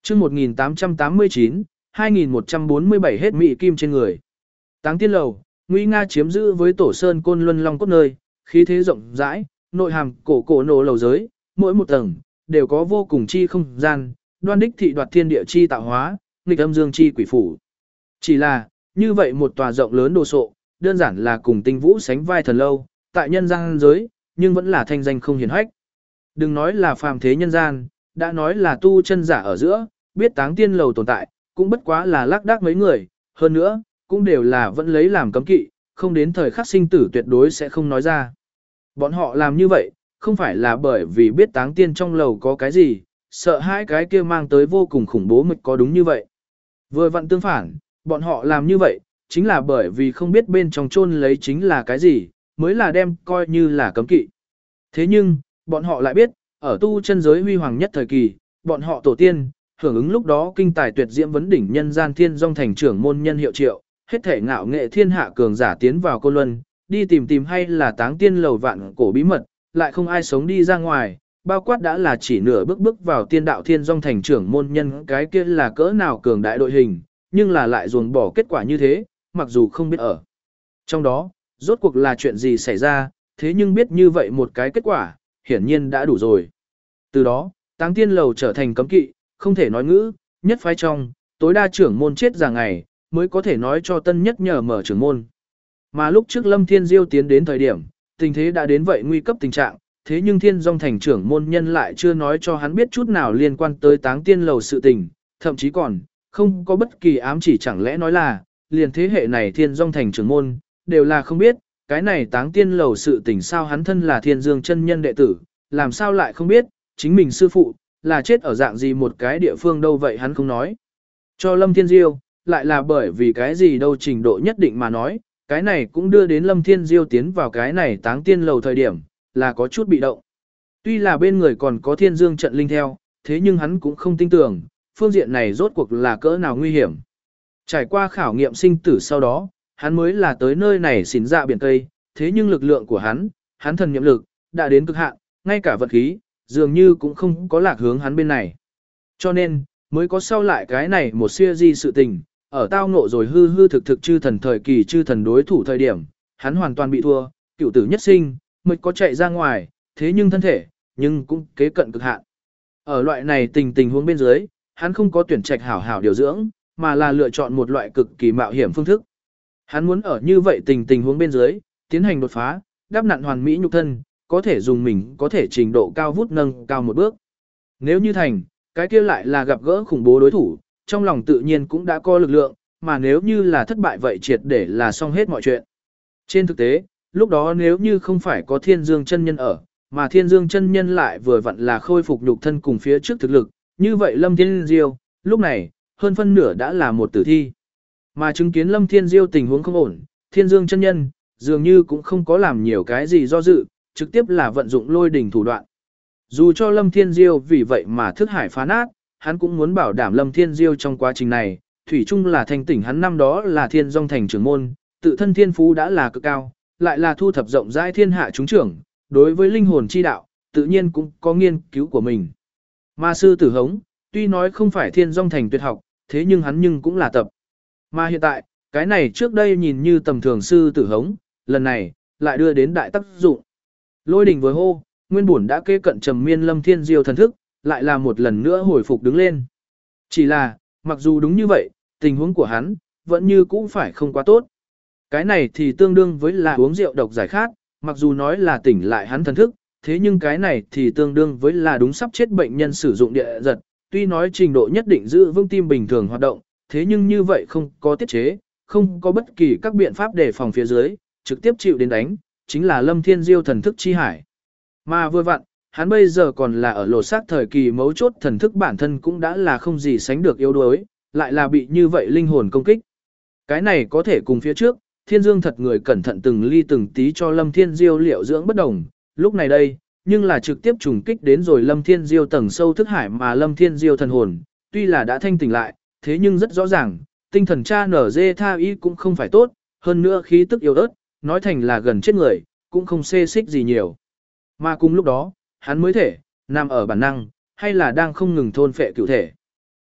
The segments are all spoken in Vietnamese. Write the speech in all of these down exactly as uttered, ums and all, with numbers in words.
chương một nghìn tám trăm tám mươi chín, hai nghìn một trăm bốn mươi bảy hết mị kim trên người. Táng Tiên Lầu, nguy nga chiếm giữ với tổ sơn côn luân long cốt nơi, khí thế rộng rãi, nội hàm cổ cổ nổ lầu giới, mỗi một tầng đều có vô cùng chi không gian, đoan đích thị đoạt thiên địa chi tạo hóa, nghịch âm dương chi quỷ phủ. Chỉ là, như vậy một tòa rộng lớn đồ sộ, đơn giản là cùng Tinh Vũ sánh vai thần lâu, tại nhân gian giới, nhưng vẫn là thanh danh không hiển hách. Đừng nói là phàm thế nhân gian, đã nói là tu chân giả ở giữa, biết Táng Tiên Lầu tồn tại, cũng bất quá là lác đác mấy người, hơn nữa, cũng đều là vẫn lấy làm cấm kỵ, không đến thời khắc sinh tử tuyệt đối sẽ không nói ra. Bọn họ làm như vậy, không phải là bởi vì biết Táng Tiên trong lầu có cái gì, sợ hai cái kia mang tới vô cùng khủng bố mịch có đúng như vậy. Vừa vặn tương phản, bọn họ làm như vậy, chính là bởi vì không biết bên trong chôn lấy chính là cái gì, mới là đem coi như là cấm kỵ. Thế nhưng, bọn họ lại biết, ở tu chân giới huy hoàng nhất thời kỳ, bọn họ tổ tiên, hưởng ứng lúc đó kinh tài tuyệt diễm vấn đỉnh nhân gian thiên dòng thành trưởng môn nhân hiệu triệu, hết thể ngạo nghệ thiên hạ cường giả tiến vào Côn Luân, đi tìm tìm hay là Táng Tiên Lầu vạn cổ bí mật, lại không ai sống đi ra ngoài, bao quát đã là chỉ nửa bước bước vào tiên đạo thiên dòng thành trưởng môn nhân cái kia là cỡ nào cường đại đội hình, nhưng là lại ruồng bỏ kết quả như thế, mặc dù không biết ở. Trong đó, rốt cuộc là chuyện gì xảy ra, thế nhưng biết như vậy một cái kết quả, hiển nhiên đã đủ rồi. Từ đó, Táng Tiên Lầu trở thành cấm kỵ, không thể nói ngữ, nhất phái trong, tối đa trưởng môn chết già ngày, mới có thể nói cho tân nhất nhờ mở trưởng môn. Mà lúc trước Lâm Thiên Diêu tiến đến thời điểm, tình thế đã đến vậy nguy cấp tình trạng, thế nhưng Thiên Dòng thành trưởng môn nhân lại chưa nói cho hắn biết chút nào liên quan tới Táng Tiên Lầu sự tình, thậm chí còn, không có bất kỳ ám chỉ chẳng lẽ nói là, liền thế hệ này Thiên Dòng thành trưởng môn, đều là không biết, cái này Táng Tiên Lầu sự tình sao hắn thân là Thiên Dương chân nhân đệ tử, làm sao lại không biết, chính mình sư phụ, là chết ở dạng gì một cái địa phương đâu vậy hắn không nói. Cho Lâm Thiên Diêu, lại là bởi vì cái gì đâu trình độ nhất định mà nói, cái này cũng đưa đến Lâm Thiên Diêu tiến vào cái này Táng Tiên Lầu thời điểm, là có chút bị động. Tuy là bên người còn có Thiên Dương trận linh theo, thế nhưng hắn cũng không tin tưởng, phương diện này rốt cuộc là cỡ nào nguy hiểm. Trải qua khảo nghiệm sinh tử sau đó, hắn mới là tới nơi này xỉn dạ biển cây, thế nhưng lực lượng của hắn, hắn thần niệm lực, đã đến cực hạn, ngay cả vật khí, dường như cũng không có lạc hướng hắn bên này. Cho nên, mới có sau lại cái này một siêu di sự tình, ở tao ngộ rồi hư hư thực thực chư thần thời kỳ chư thần đối thủ thời điểm, hắn hoàn toàn bị thua, cựu tử nhất sinh, mới có chạy ra ngoài, thế nhưng thân thể, nhưng cũng kế cận cực hạn. Ở loại này tình tình huống bên dưới, hắn không có tuyển trạch hảo hảo điều dưỡng, mà là lựa chọn một loại cực kỳ mạo hiểm phương thức. Hắn muốn ở như vậy tình tình huống bên dưới, tiến hành đột phá, đắp nặn hoàn mỹ nhục thân, có thể dùng mình có thể trình độ cao vút nâng cao một bước. Nếu như thành, cái kia lại là gặp gỡ khủng bố đối thủ, trong lòng tự nhiên cũng đã có lực lượng, mà nếu như là thất bại vậy triệt để là xong hết mọi chuyện. Trên thực tế, lúc đó nếu như không phải có Thiên Dương chân nhân ở, mà Thiên Dương chân nhân lại vừa vặn là khôi phục nhục thân cùng phía trước thực lực, như vậy Lâm Thiên Diêu, lúc này, hơn phân nửa đã là một tử thi. Mà chứng kiến Lâm Thiên Diêu tình huống không ổn, Thiên Dương chân nhân, dường như cũng không có làm nhiều cái gì do dự, trực tiếp là vận dụng lôi đỉnh thủ đoạn. Dù cho Lâm Thiên Diêu vì vậy mà thức hải phá nát, hắn cũng muốn bảo đảm Lâm Thiên Diêu trong quá trình này, thủy chung là thành tỉnh hắn năm đó là Thiên Dòng thành trưởng môn, tự thân thiên phú đã là cực cao, lại là thu thập rộng rãi thiên hạ chúng trưởng, đối với linh hồn chi đạo, tự nhiên cũng có nghiên cứu của mình. Mà sư tử hống, tuy nói không phải Thiên Dòng thành tuyệt học, thế nhưng hắn nhưng cũng là tập. Mà hiện tại, cái này trước đây nhìn như tầm thường sư tử hống, lần này, lại đưa đến đại tác dụng. Lôi đỉnh vừa hô, nguyên bổn đã kế cận trầm miên Lâm Thiên Diêu thần thức, lại là một lần nữa hồi phục đứng lên. Chỉ là, mặc dù đúng như vậy, tình huống của hắn, vẫn như cũ phải không quá tốt. Cái này thì tương đương với là uống rượu độc giải khát, mặc dù nói là tỉnh lại hắn thần thức, thế nhưng cái này thì tương đương với là đúng sắp chết bệnh nhân sử dụng địa giật, tuy nói trình độ nhất định giữ vững tim bình thường hoạt động, thế nhưng như vậy không có tiết chế, không có bất kỳ các biện pháp để phòng phía dưới, trực tiếp chịu đến đánh, chính là Lâm Thiên Diêu thần thức chi hải. Mà vừa vặn, hắn bây giờ còn là ở lột xác thời kỳ mấu chốt thần thức bản thân cũng đã là không gì sánh được yếu đuối, lại là bị như vậy linh hồn công kích. Cái này có thể cùng phía trước, Thiên Dương thật người cẩn thận từng ly từng tí cho Lâm Thiên Diêu liệu dưỡng bất đồng, lúc này đây, nhưng là trực tiếp trùng kích đến rồi Lâm Thiên Diêu tầng sâu thức hải mà Lâm Thiên Diêu thần hồn, tuy là đã thanh tỉnh lại, thế nhưng rất rõ ràng, tinh thần cha nở dê tha y cũng không phải tốt, hơn nữa khí tức yếu ớt, nói thành là gần chết người, cũng không xê xích gì nhiều. Mà cùng lúc đó, hắn mới thể, nằm ở bản năng, hay là đang không ngừng thôn phệ cựu thể.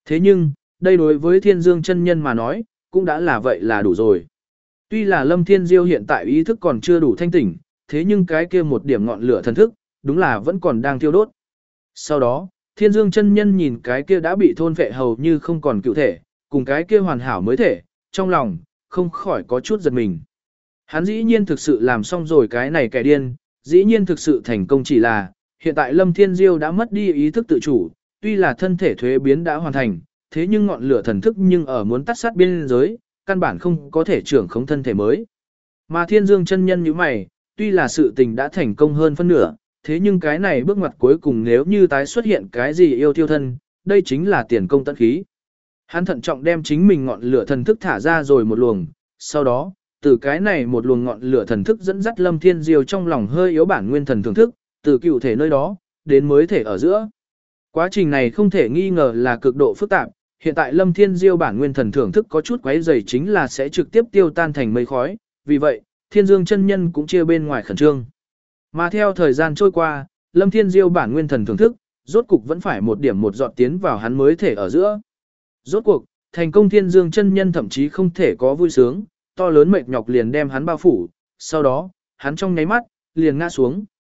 Thế nhưng, đây đối với Thiên Dương chân nhân mà nói, cũng đã là vậy là đủ rồi. Tuy là Lâm Thiên Diêu hiện tại ý thức còn chưa đủ thanh tỉnh, thế nhưng cái kia một điểm ngọn lửa thần thức, đúng là vẫn còn đang thiêu đốt. Sau đó, Thiên Dương chân nhân nhìn cái kia đã bị thôn vệ hầu như không còn cựu thể, cùng cái kia hoàn hảo mới thể, trong lòng, không khỏi có chút giật mình. Hắn dĩ nhiên thực sự làm xong rồi cái này kẻ điên, dĩ nhiên thực sự thành công chỉ là, hiện tại Lâm Thiên Diêu đã mất đi ý thức tự chủ, tuy là thân thể thuế biến đã hoàn thành, thế nhưng ngọn lửa thần thức nhưng ở muốn tắt sát biên giới, căn bản không có thể trưởng khống thân thể mới. Mà Thiên Dương chân nhân như mày, tuy là sự tình đã thành công hơn phân nửa, thế nhưng cái này bước ngoặt cuối cùng nếu như tái xuất hiện cái gì yêu thiêu thân, đây chính là tiền công tận khí. Hắn thận trọng đem chính mình ngọn lửa thần thức thả ra rồi một luồng, sau đó, từ cái này một luồng ngọn lửa thần thức dẫn dắt Lâm Thiên Diêu trong lòng hơi yếu bản nguyên thần thưởng thức, từ cựu thể nơi đó, đến mới thể ở giữa. Quá trình này không thể nghi ngờ là cực độ phức tạp, hiện tại Lâm Thiên Diêu bản nguyên thần thưởng thức có chút quấy rầy chính là sẽ trực tiếp tiêu tan thành mây khói, vì vậy, Thiên Dương chân nhân cũng chia bên ngoài khẩn trương. Mà theo thời gian trôi qua, Lâm Thiên Diêu bản nguyên thần thưởng thức, rốt cục vẫn phải một điểm một giọt tiến vào hắn mới thể ở giữa. Rốt cuộc, thành công Thiên Dương chân nhân thậm chí không thể có vui sướng, to lớn mệt nhọc liền đem hắn bao phủ, sau đó, hắn trong nháy mắt, liền ngã xuống.